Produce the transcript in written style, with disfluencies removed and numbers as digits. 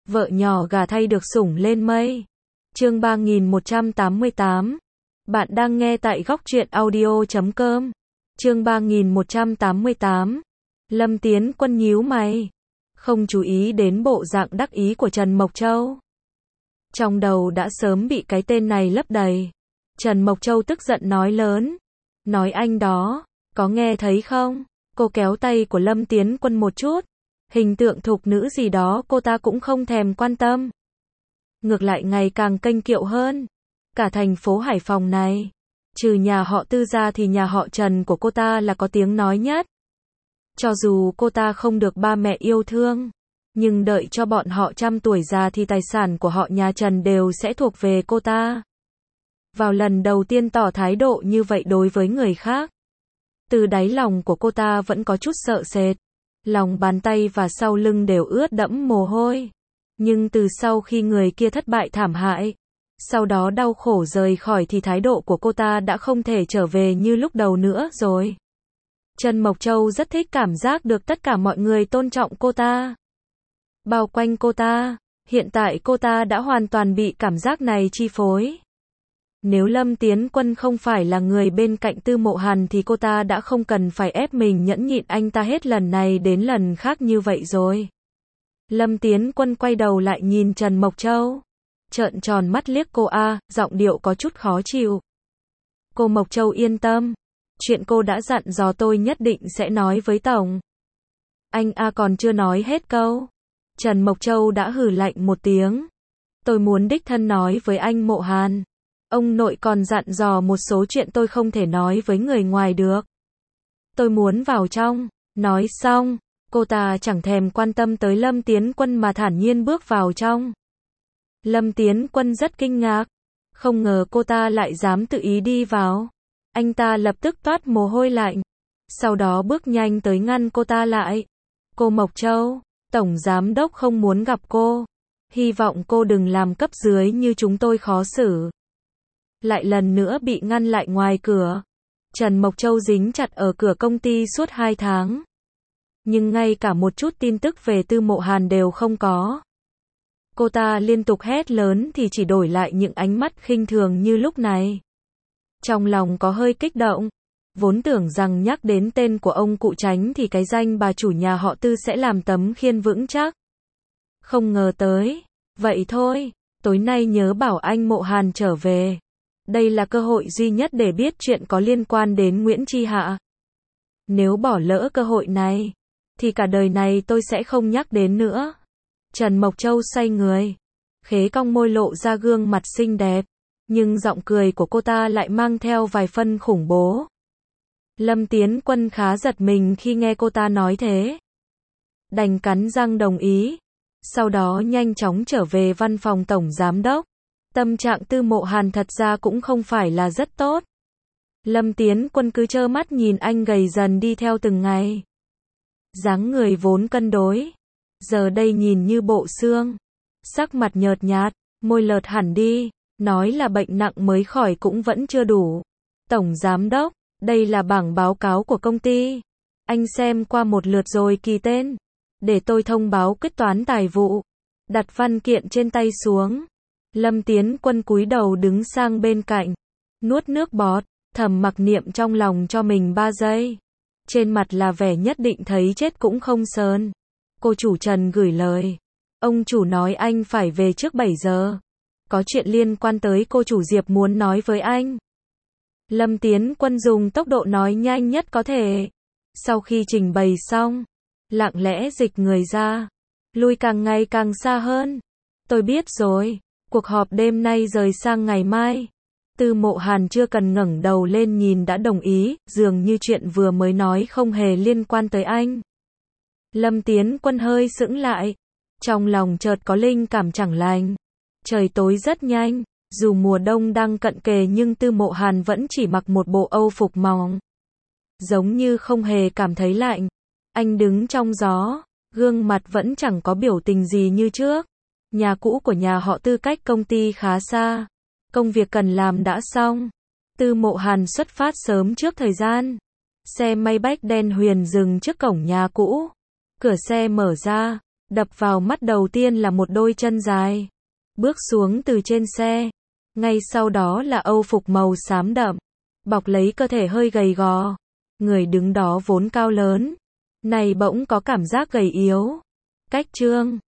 Vợ nhỏ gả thay được sủng lên mây. Chương 3188. Bạn đang nghe tại góc truyện audio.com. Chương 3188. Lâm Tiến Quân nhíu mày, không chú ý đến bộ dạng đắc ý của Trần Mộc Châu. Trong đầu đã sớm bị cái tên này lấp đầy. Trần Mộc Châu tức giận nói lớn. Nói anh đó, có nghe thấy không? Cô kéo tay của Lâm Tiến Quân một chút. Hình tượng thục nữ gì đó cô ta cũng không thèm quan tâm. Ngược lại ngày càng kênh kiệu hơn. Cả thành phố Hải Phòng này, trừ nhà họ Tư ra thì nhà họ Trần của cô ta là có tiếng nói nhất. Cho dù cô ta không được ba mẹ yêu thương, nhưng đợi cho bọn họ trăm tuổi già thì tài sản của họ nhà Trần đều sẽ thuộc về cô ta. Vào lần đầu tiên tỏ thái độ như vậy đối với người khác, từ đáy lòng của cô ta vẫn có chút sợ sệt. Lòng bàn tay và sau lưng đều ướt đẫm mồ hôi. Nhưng từ sau khi người kia thất bại thảm hại, sau đó đau khổ rời khỏi thì thái độ của cô ta đã không thể trở về như lúc đầu nữa rồi. Trần Mộc Châu rất thích cảm giác được tất cả mọi người tôn trọng cô ta, bao quanh cô ta. Hiện tại cô ta đã hoàn toàn bị cảm giác này chi phối. Nếu Lâm Tiến Quân không phải là người bên cạnh Tư Mộ Hàn thì cô ta đã không cần phải ép mình nhẫn nhịn anh ta hết lần này đến lần khác như vậy rồi. Lâm Tiến Quân quay đầu lại nhìn Trần Mộc Châu, trợn tròn mắt liếc cô giọng điệu có chút khó chịu. Cô Mộc Châu yên tâm, chuyện cô đã dặn dò tôi nhất định sẽ nói với tổng. Anh còn chưa nói hết câu, Trần Mộc Châu đã hừ lạnh một tiếng. Tôi muốn đích thân nói với anh Mộ Hàn. Ông nội còn dặn dò một số chuyện tôi không thể nói với người ngoài được. Tôi muốn vào trong. Nói xong, cô ta chẳng thèm quan tâm tới Lâm Tiến Quân mà thản nhiên bước vào trong. Lâm Tiến Quân rất kinh ngạc, không ngờ cô ta lại dám tự ý đi vào. Anh ta lập tức toát mồ hôi lạnh, sau đó bước nhanh tới ngăn cô ta lại. Cô Mộc Châu, tổng giám đốc không muốn gặp cô. Hy vọng cô đừng làm cấp dưới như chúng tôi khó xử. Lại lần nữa bị ngăn lại ngoài cửa. Trần Mộc Châu dính chặt ở cửa công ty suốt 2 tháng. Nhưng ngay cả một chút tin tức về Tư Mộ Hàn đều không có. Cô ta liên tục hét lớn thì chỉ đổi lại những ánh mắt khinh thường như lúc này. Trong lòng có hơi kích động. Vốn tưởng rằng nhắc đến tên của ông cụ Tránh thì cái danh bà chủ nhà họ Tư sẽ làm tấm khiên vững chắc. Không ngờ tới. Vậy thôi, tối nay nhớ bảo anh Mộ Hàn trở về. Đây là cơ hội duy nhất để biết chuyện có liên quan đến Nguyễn Chi Hạ. Nếu bỏ lỡ cơ hội này, thì cả đời này tôi sẽ không nhắc đến nữa. Trần Mộc Châu xoay người, khế cong môi lộ ra gương mặt xinh đẹp, nhưng giọng cười của cô ta lại mang theo vài phân khủng bố. Lâm Tiến Quân khá giật mình khi nghe cô ta nói thế. Đành cắn răng đồng ý, sau đó nhanh chóng trở về văn phòng tổng giám đốc. Tâm trạng Tư Mộ Hàn thật ra cũng không phải là rất tốt. Lâm Tiến Quân cứ trơ mắt nhìn anh gầy dần đi theo từng ngày. Dáng người vốn cân đối, giờ đây nhìn như bộ xương. Sắc mặt nhợt nhạt, môi lợt hẳn đi, nói là bệnh nặng mới khỏi cũng vẫn chưa đủ. Tổng giám đốc, đây là bảng báo cáo của công ty. Anh xem qua một lượt rồi ký tên, để tôi thông báo quyết toán tài vụ. Đặt văn kiện trên tay xuống. Lâm Tiến Quân cúi đầu đứng sang bên cạnh, nuốt nước bọt, thầm mặc niệm trong lòng cho mình 3 giây. Trên mặt là vẻ nhất định thấy chết cũng không sờn. Cô chủ Trần gửi lời. Ông chủ nói anh phải về trước 7 giờ. Có chuyện liên quan tới cô chủ Diệp muốn nói với anh. Lâm Tiến Quân dùng tốc độ nói nhanh nhất có thể. Sau khi trình bày xong, lặng lẽ dịch người ra, lui càng ngày càng xa hơn. Tôi biết rồi. Cuộc họp đêm nay rời sang ngày mai. Tư Mộ Hàn chưa cần ngẩng đầu lên nhìn đã đồng ý, dường như chuyện vừa mới nói không hề liên quan tới anh. Lâm Tiến Quân hơi sững lại, trong lòng chợt có linh cảm chẳng lành. Trời tối rất nhanh, dù mùa đông đang cận kề nhưng Tư Mộ Hàn vẫn chỉ mặc một bộ âu phục mỏng, giống như không hề cảm thấy lạnh. Anh đứng trong gió, gương mặt vẫn chẳng có biểu tình gì như trước. Nhà cũ của nhà họ Tư cách công ty khá xa. Công việc cần làm đã xong. Tư Mộ Hàn xuất phát sớm trước thời gian. Xe Maybach đen huyền dừng trước cổng nhà cũ. Cửa xe mở ra, Đập vào mắt đầu tiên là một đôi chân dài. Bước xuống từ trên xe. Ngay sau đó là âu phục màu xám đậm. Bọc lấy cơ thể hơi gầy gò. Người đứng đó vốn cao lớn. Này bỗng có cảm giác gầy yếu. Cách Trương